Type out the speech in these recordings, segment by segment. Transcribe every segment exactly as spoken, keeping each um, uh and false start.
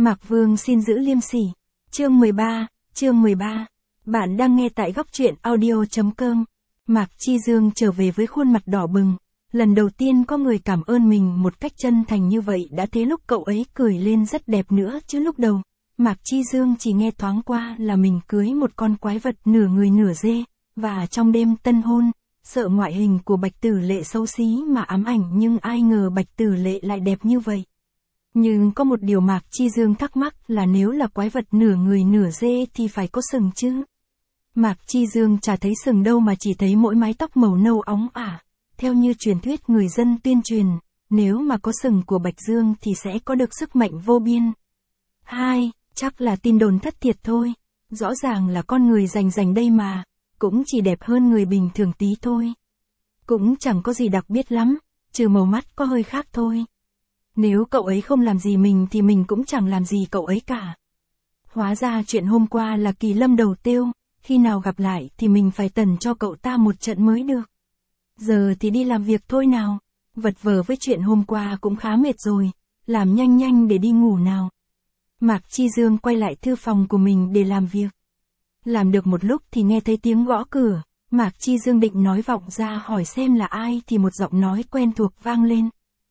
Mạc Vương xin giữ liêm sỉ. Chương mười ba, chương mười ba. Bạn đang nghe tại góc truyện audio chấm com. Mạc Chi Dương trở về với khuôn mặt đỏ bừng. Lần đầu tiên có người cảm ơn mình một cách chân thành như vậy đã thế lúc cậu ấy cười lên rất đẹp nữa chứ lúc đầu. Mạc Chi Dương chỉ nghe thoáng qua là mình cưới một con quái vật nửa người nửa dê, và trong đêm tân hôn, sợ ngoại hình của Bạch Tử Lệ xấu xí mà ám ảnh nhưng ai ngờ Bạch Tử Lệ lại đẹp như vậy. Nhưng có một điều Mạc Chi Dương thắc mắc là nếu là quái vật nửa người nửa dê thì phải có sừng chứ. Mạc Chi Dương chả thấy sừng đâu mà chỉ thấy mỗi mái tóc màu nâu óng ả. Theo như truyền thuyết người dân tuyên truyền, nếu mà có sừng của Bạch Dương thì sẽ có được sức mạnh vô biên. Hai, chắc là tin đồn thất thiệt thôi. Rõ ràng là con người rành rành đây mà, cũng chỉ đẹp hơn người bình thường tí thôi. Cũng chẳng có gì đặc biệt lắm, trừ màu mắt có hơi khác thôi. Nếu cậu ấy không làm gì mình thì mình cũng chẳng làm gì cậu ấy cả. Hóa ra chuyện hôm qua là Kỳ Lâm đầu tiêu, khi nào gặp lại thì mình phải tần cho cậu ta một trận mới được. Giờ thì đi làm việc thôi nào, vật vờ với chuyện hôm qua cũng khá mệt rồi, làm nhanh nhanh để đi ngủ nào. Mạc Chi Dương quay lại thư phòng của mình để làm việc. Làm được một lúc thì nghe thấy tiếng gõ cửa, Mạc Chi Dương định nói vọng ra hỏi xem là ai thì một giọng nói quen thuộc vang lên.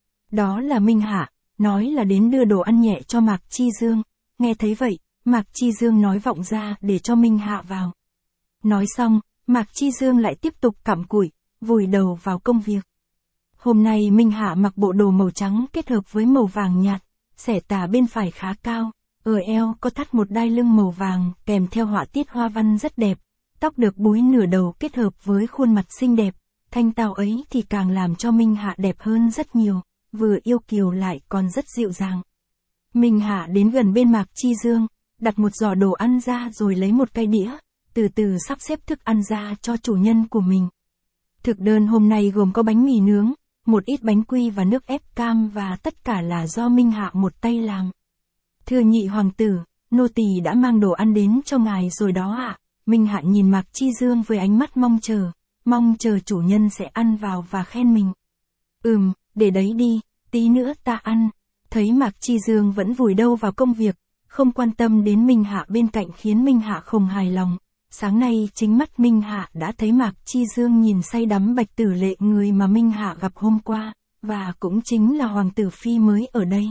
Đó là Minh Hạ, nói là đến đưa đồ ăn nhẹ cho Mạc Chi Dương. Nghe thấy vậy, Mạc Chi Dương nói vọng ra để cho Minh Hạ vào. Nói xong, Mạc Chi Dương lại tiếp tục cặm cụi, vùi đầu vào công việc. Hôm nay Minh Hạ mặc bộ đồ màu trắng kết hợp với màu vàng nhạt, xẻ tà bên phải khá cao, ở eo có thắt một đai lưng màu vàng kèm theo họa tiết hoa văn rất đẹp, tóc được búi nửa đầu kết hợp với khuôn mặt xinh đẹp, thanh tao ấy thì càng làm cho Minh Hạ đẹp hơn rất nhiều, vừa yêu kiều lại còn rất dịu dàng. Minh Hạ đến gần bên Mạc Chi Dương, đặt một giỏ đồ ăn ra rồi lấy một cái đĩa, từ từ sắp xếp thức ăn ra cho chủ nhân của mình. Thực đơn hôm nay gồm có bánh mì nướng, một ít bánh quy và nước ép cam và tất cả là do Minh Hạ một tay làm. Thưa nhị hoàng tử, nô tỳ đã mang đồ ăn đến cho ngài rồi đó ạ. À. Minh Hạ nhìn Mạc Chi Dương với ánh mắt mong chờ, mong chờ chủ nhân sẽ ăn vào và khen mình. Ừm, để đấy đi, tí nữa ta ăn. Thấy Mạc Chi Dương vẫn vùi đầu vào công việc, không quan tâm đến Minh Hạ bên cạnh khiến Minh Hạ không hài lòng. Sáng nay chính mắt Minh Hạ đã thấy Mạc Chi Dương nhìn say đắm Bạch Tử Lệ người mà Minh Hạ gặp hôm qua, và cũng chính là hoàng tử phi mới ở đây.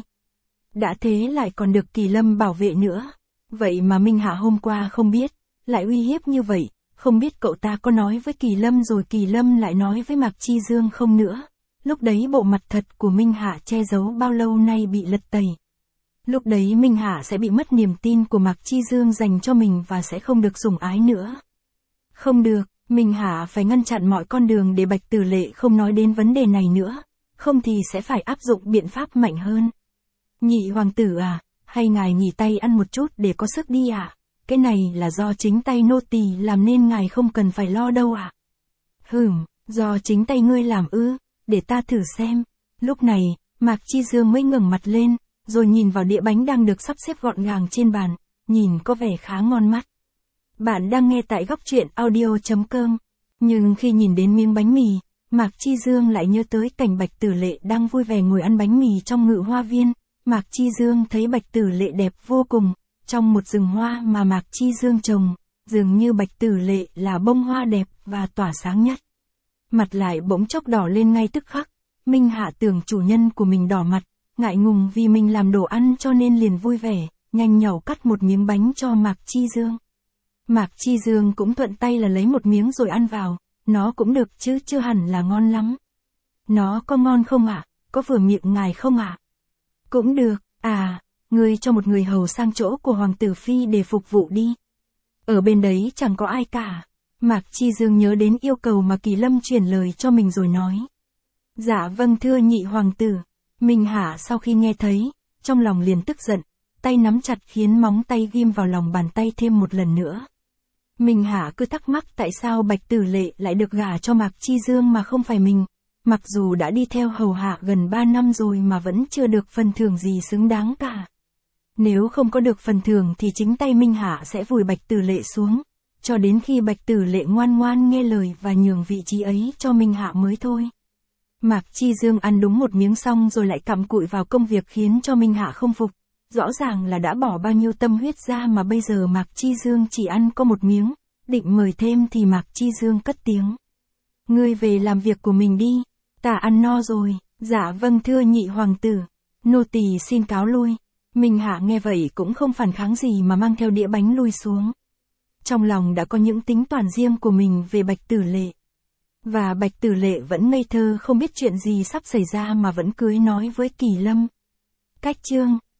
Đã thế lại còn được Kỳ Lâm bảo vệ nữa. Vậy mà Minh Hạ hôm qua không biết, lại uy hiếp như vậy, không biết cậu ta có nói với Kỳ Lâm rồi Kỳ Lâm lại nói với Mạc Chi Dương không nữa. Lúc đấy bộ mặt thật của Minh Hạ che giấu bao lâu nay bị lật tẩy. Lúc đấy Minh Hạ sẽ bị mất niềm tin của Mạc Chi Dương dành cho mình và sẽ không được sủng ái nữa. Không được, Minh Hạ phải ngăn chặn mọi con đường để Bạch Tử Lệ không nói đến vấn đề này nữa, không thì sẽ phải áp dụng biện pháp mạnh hơn. Nhị hoàng tử à, hay ngài nghỉ tay ăn một chút để có sức đi ạ? À? Cái này là do chính tay nô tỳ làm nên ngài không cần phải lo đâu ạ. À? Hừm, do chính tay ngươi làm ư, để ta thử xem. Lúc này, Mạc Chi Dương mới ngẩng mặt lên, rồi nhìn vào đĩa bánh đang được sắp xếp gọn gàng trên bàn, nhìn có vẻ khá ngon mắt. Bạn đang nghe tại góc truyện audio chấm com, nhưng khi nhìn đến miếng bánh mì, Mạc Chi Dương lại nhớ tới cảnh Bạch Tử Lệ đang vui vẻ ngồi ăn bánh mì trong ngự hoa viên. Mạc Chi Dương thấy Bạch Tử Lệ đẹp vô cùng, trong một rừng hoa mà Mạc Chi Dương trồng, dường như Bạch Tử Lệ là bông hoa đẹp và tỏa sáng nhất. Mặt lại bỗng chốc đỏ lên ngay tức khắc, Minh Hạ tưởng chủ nhân của mình đỏ mặt, ngại ngùng vì mình làm đồ ăn cho nên liền vui vẻ, nhanh nhảu cắt một miếng bánh cho Mạc Chi Dương. Mạc Chi Dương cũng thuận tay là lấy một miếng rồi ăn vào, nó cũng được chứ chưa hẳn là ngon lắm. Nó có ngon không ạ? À? Có vừa miệng ngài không ạ? À? Cũng được, à, ngươi cho một người hầu sang chỗ của hoàng tử phi để phục vụ đi. Ở bên đấy chẳng có ai cả. Mạc Chi Dương nhớ đến yêu cầu mà Kỳ Lâm truyền lời cho mình rồi nói. Dạ vâng thưa nhị hoàng tử. Minh Hạ sau khi nghe thấy, trong lòng liền tức giận, tay nắm chặt khiến móng tay ghim vào lòng bàn tay thêm một lần nữa. Minh Hạ cứ thắc mắc tại sao Bạch Tử Lệ lại được gả cho Mạc Chi Dương mà không phải mình, mặc dù đã đi theo hầu hạ gần ba năm rồi mà vẫn chưa được phần thưởng gì xứng đáng cả. Nếu không có được phần thưởng thì chính tay Minh Hạ sẽ vùi Bạch Tử Lệ xuống, cho đến khi Bạch Tử Lệ ngoan ngoan nghe lời và nhường vị trí ấy cho Minh Hạ mới thôi. Mạc Chi Dương ăn đúng một miếng xong rồi lại cặm cụi vào công việc khiến cho Minh Hạ không phục. Rõ ràng là đã bỏ bao nhiêu tâm huyết ra mà bây giờ Mạc Chi Dương chỉ ăn có một miếng, định mời thêm thì Mạc Chi Dương cất tiếng. Ngươi về làm việc của mình đi, ta ăn no rồi. Dạ vâng thưa nhị hoàng tử, nô tỳ xin cáo lui. Minh Hạ nghe vậy cũng không phản kháng gì mà mang theo đĩa bánh lui xuống. Trong lòng đã có những tính toán riêng của mình về Bạch Tử Lệ. Và Bạch Tử Lệ vẫn ngây thơ không biết chuyện gì sắp xảy ra mà vẫn cưới nói với Kỳ Lâm. Cách chương